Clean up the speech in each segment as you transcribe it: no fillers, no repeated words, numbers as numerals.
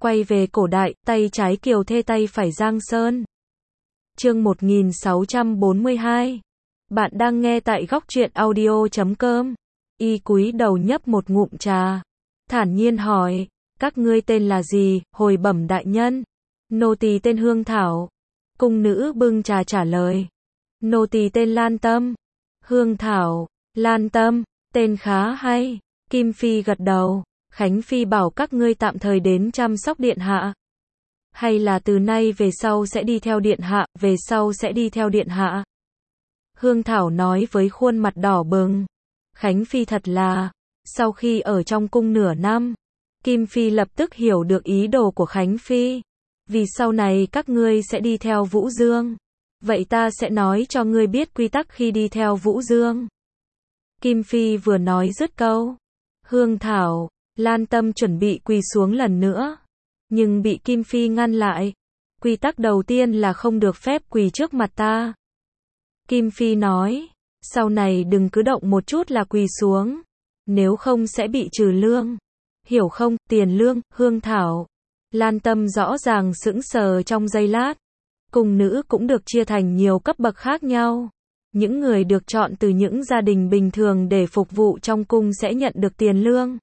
Quay về cổ đại, tay trái Kiều Thê tay phải Giang Sơn. Chương 1642. Bạn đang nghe tại góc truyện audio.com. Y cúi đầu nhấp một ngụm trà, thản nhiên hỏi, các ngươi tên là gì? Hồi bẩm đại nhân, nô tỳ tên Hương Thảo. Cung nữ bưng trà trả lời, nô tỳ tên Lan Tâm. Hương Thảo, Lan Tâm, tên khá hay. Kim Phi gật đầu. Khánh Phi bảo các ngươi tạm thời đến chăm sóc điện hạ. Hay là từ nay về sau sẽ đi theo điện hạ, về sau sẽ đi theo điện hạ. Hương Thảo nói với khuôn mặt đỏ bừng. Khánh Phi thật là, sau khi ở trong cung nửa năm, Kim Phi lập tức hiểu được ý đồ của Khánh Phi. Vì sau này các ngươi sẽ đi theo Vũ Dương. Vậy ta sẽ nói cho ngươi biết quy tắc khi đi theo Vũ Dương. Kim Phi vừa nói dứt câu, Hương Thảo, Lan Tâm chuẩn bị quỳ xuống lần nữa, nhưng bị Kim Phi ngăn lại. Quy tắc đầu tiên là không được phép quỳ trước mặt ta. Kim Phi nói, sau này đừng cứ động một chút là quỳ xuống, nếu không sẽ bị trừ lương. Hiểu không? Tiền lương. Hương Thảo, Lan Tâm rõ ràng sững sờ trong giây lát. Cung nữ cũng được chia thành nhiều cấp bậc khác nhau. Những người được chọn từ những gia đình bình thường để phục vụ trong cung sẽ nhận được tiền lương,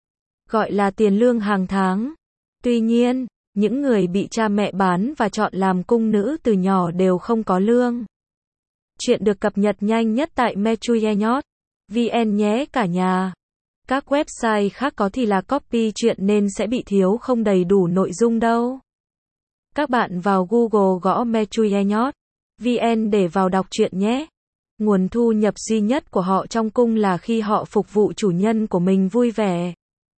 gọi là tiền lương hàng tháng. Tuy nhiên, những người bị cha mẹ bán và chọn làm cung nữ từ nhỏ đều không có lương. Chuyện được cập nhật nhanh nhất tại mechuyenhot.vn nhé cả nhà. Các website khác có thì là copy chuyện nên sẽ bị thiếu không đầy đủ nội dung đâu. Các bạn vào Google gõ mechuyenhot.vn để vào đọc truyện nhé. Nguồn thu nhập duy nhất của họ trong cung là khi họ phục vụ chủ nhân của mình vui vẻ.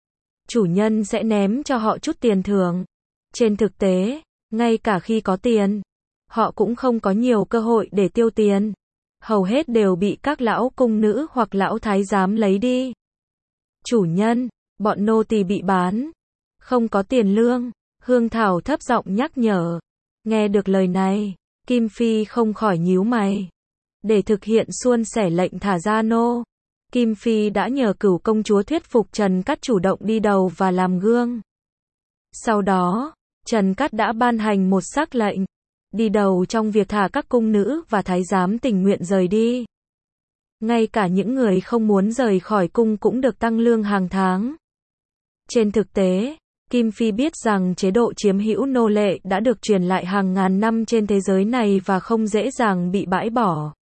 Chủ nhân sẽ ném cho họ chút tiền thưởng. Trên thực tế, ngay cả khi có tiền, họ cũng không có nhiều cơ hội để tiêu tiền. Hầu hết đều bị các lão cung nữ hoặc lão thái giám lấy đi. Chủ nhân, bọn nô tỳ bị bán, không có tiền lương. Hương Thảo thấp giọng nhắc nhở. Nghe được lời này, Kim Phi không khỏi nhíu mày. Để thực hiện suôn sẻ lệnh thả ra nô, Kim Phi đã nhờ Cửu công chúa thuyết phục Trần Cát chủ động đi đầu và làm gương. Sau đó, Trần Cát đã ban hành một sắc lệnh, đi đầu trong việc thả các cung nữ và thái giám tình nguyện rời đi. Ngay cả những người không muốn rời khỏi cung cũng được tăng lương hàng tháng. Trên thực tế, Kim Phi biết rằng chế độ chiếm hữu nô lệ đã được truyền lại hàng ngàn năm trên thế giới này và không dễ dàng bị bãi bỏ.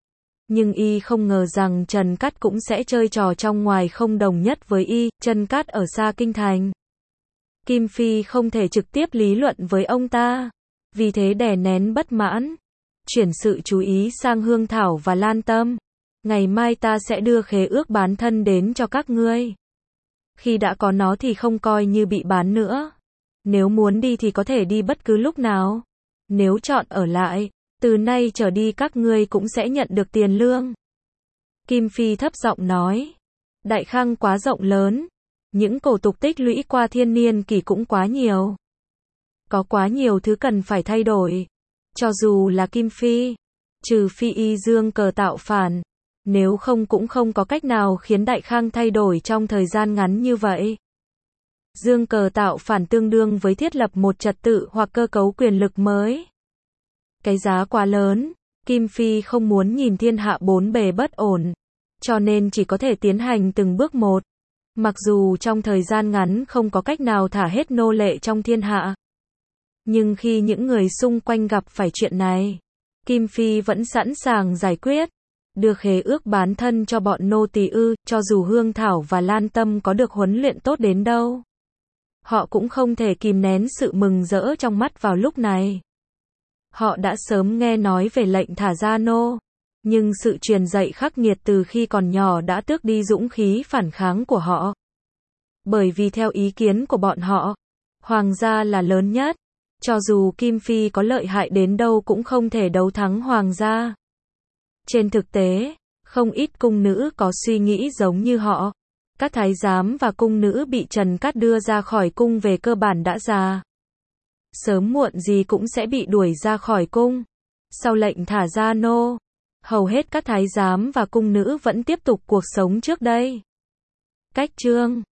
Nhưng y không ngờ rằng Trần Cát cũng sẽ chơi trò trong ngoài không đồng nhất với y. Trần Cát ở xa kinh thành, Kim Phi không thể trực tiếp lý luận với ông ta, vì thế đè nén bất mãn, chuyển sự chú ý sang Hương Thảo và Lan Tâm. Ngày mai ta sẽ đưa khế ước bán thân đến cho các ngươi. Khi đã có nó thì không coi như bị bán nữa. Nếu muốn đi thì có thể đi bất cứ lúc nào. Nếu chọn ở lại, từ nay trở đi các ngươi cũng sẽ nhận được tiền lương. Kim Phi thấp giọng nói. Đại Khang quá rộng lớn. Những cổ tục tích lũy qua thiên niên kỷ cũng quá nhiều. Có quá nhiều thứ cần phải thay đổi. Cho dù là Kim Phi, trừ phi y dương cờ tạo phản. Nếu không cũng không có cách nào khiến Đại Khang thay đổi trong thời gian ngắn như vậy. Dương cờ tạo phản tương đương với thiết lập một trật tự hoặc cơ cấu quyền lực mới. Cái giá quá lớn, Kim Phi không muốn nhìn thiên hạ bốn bề bất ổn, cho nên chỉ có thể tiến hành từng bước một. Mặc dù trong thời gian ngắn không có cách nào thả hết nô lệ trong thiên hạ, nhưng khi những người xung quanh gặp phải chuyện này, Kim Phi vẫn sẵn sàng giải quyết. Đưa khế ước bán thân cho bọn nô tỳ ư? Cho dù Hương Thảo và Lan Tâm có được huấn luyện tốt đến đâu, họ cũng không thể kìm nén sự mừng rỡ trong mắt vào lúc này. Họ đã sớm nghe nói về lệnh thả ra nô, nhưng sự truyền dạy khắc nghiệt từ khi còn nhỏ đã tước đi dũng khí phản kháng của họ. Bởi vì theo ý kiến của bọn họ, hoàng gia là lớn nhất, cho dù Kim Phi có lợi hại đến đâu cũng không thể đấu thắng hoàng gia. Trên thực tế, không ít cung nữ có suy nghĩ giống như họ. Các thái giám và cung nữ bị Trần Cát đưa ra khỏi cung về cơ bản đã già. Sớm muộn gì cũng sẽ bị đuổi ra khỏi cung. Sau lệnh thả ra nô, hầu hết các thái giám và cung nữ vẫn tiếp tục cuộc sống trước đây. Cách chương